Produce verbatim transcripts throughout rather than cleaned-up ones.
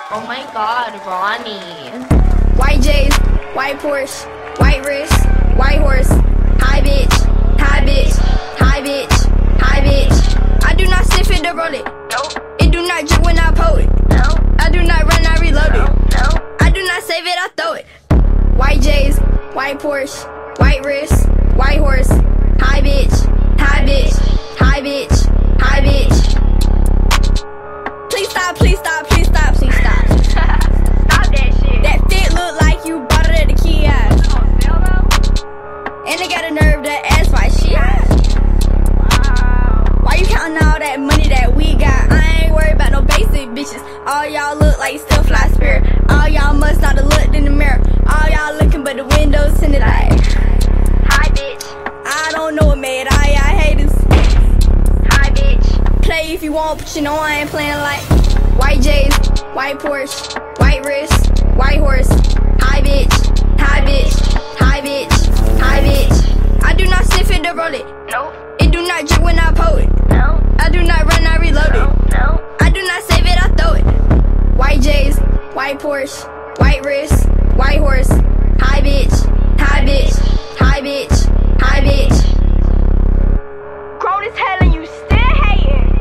Oh my god, Ronnie. White J's, white Porsche, white wrist, white horse. Hi bitch, hi bitch, hi bitch, hi bitch. I do not sniff it to roll it. Nope. It do not drip when I pull it. No. I do not run, I reload No. it. No. I do not save it, I throw it. White J's, white Porsche, white wrist, white horse. Hi bitch, hi bitch, hi bitch, hi bitch. Please stop, please stop, please stop, please stop. Stop that shit. That fit look like you bought it at the kiosk. You on sale though? And they got a nerve to ask why she asked. Wow. Why you counting all that money that we got? I ain't worried about no basic bitches. All y'all look like still fly spirit. All y'all must not have looked in the mirror. All y'all looking but the windows tinted like. Hi bitch. I don't know what made all y'all haters. Hi bitch. Play if you want, but you know I ain't playing like. White J's, white Porsche, white wrist, white horse. Hi bitch, hi bitch, hi bitch, hi bitch. I do not sniff it to roll it. Nope. It do not drip when I pull it. No. I do not run, I reload No. it. No. I do not save it, I throw it. White J's, white Porsche, white wrist, white horse. Hi bitch, hi bitch, hi bitch, hi bitch. Grown as hell and you still hating.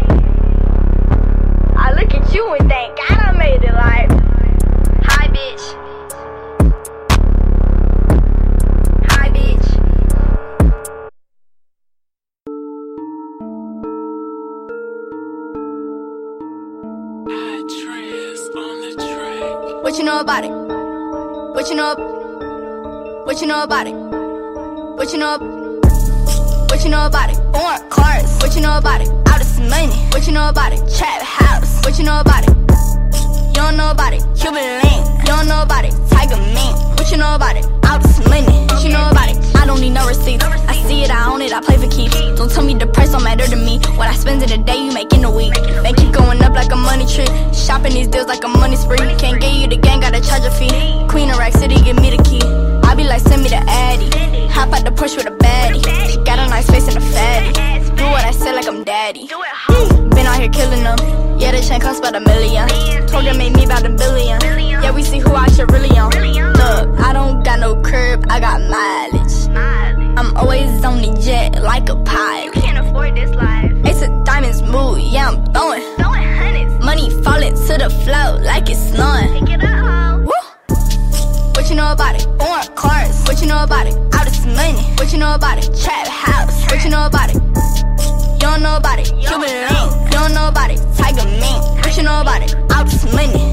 I look at you and thank God I made it like. Hi bitch. Hi bitch. What you know about it? What you know? What you know about it? What you know? What you know about it? Foreign cars. What you know about it? All this money. What you know about it? Trap house. What you know about it? You don't know about it. Cuban link. You don't know about it. Tiger mink. What you know about it? All this money. What you know about it? I don't need no receipts. I see it, I own it, I play for keeps. Don't tell me the price don't matter to me. What I spend in a day, you make in a week. They keep going up like a money tree. Shopping these deals like a money spree. Can't get you the gang, gotta charge a fee. Queen of Rack City, give me the key. I be like, send me the Addy. Hop out the push with a baddie. She got a nice face and a fatty. Do what I say like I'm daddy. Been out here killing them. Yeah, the chain costs about a million. Told them make me about a billion. Yeah, we see who I should really on. Look, I don't got no curb, I got mileage. I'm always on the jet like a pilot. You can't afford this life. Ace of diamonds move, yeah, I'm throwing. Throwing hundreds. Money falling to the floor like it's snowing. Pick it up, ho. Woo! What you know about it? Foreign cars. What you know about it? All this money. What you know about it? Trap house. What you know about it? You don't know about it. Cuban link. You don't know about it. Tiger mink. What you know about it? All this money.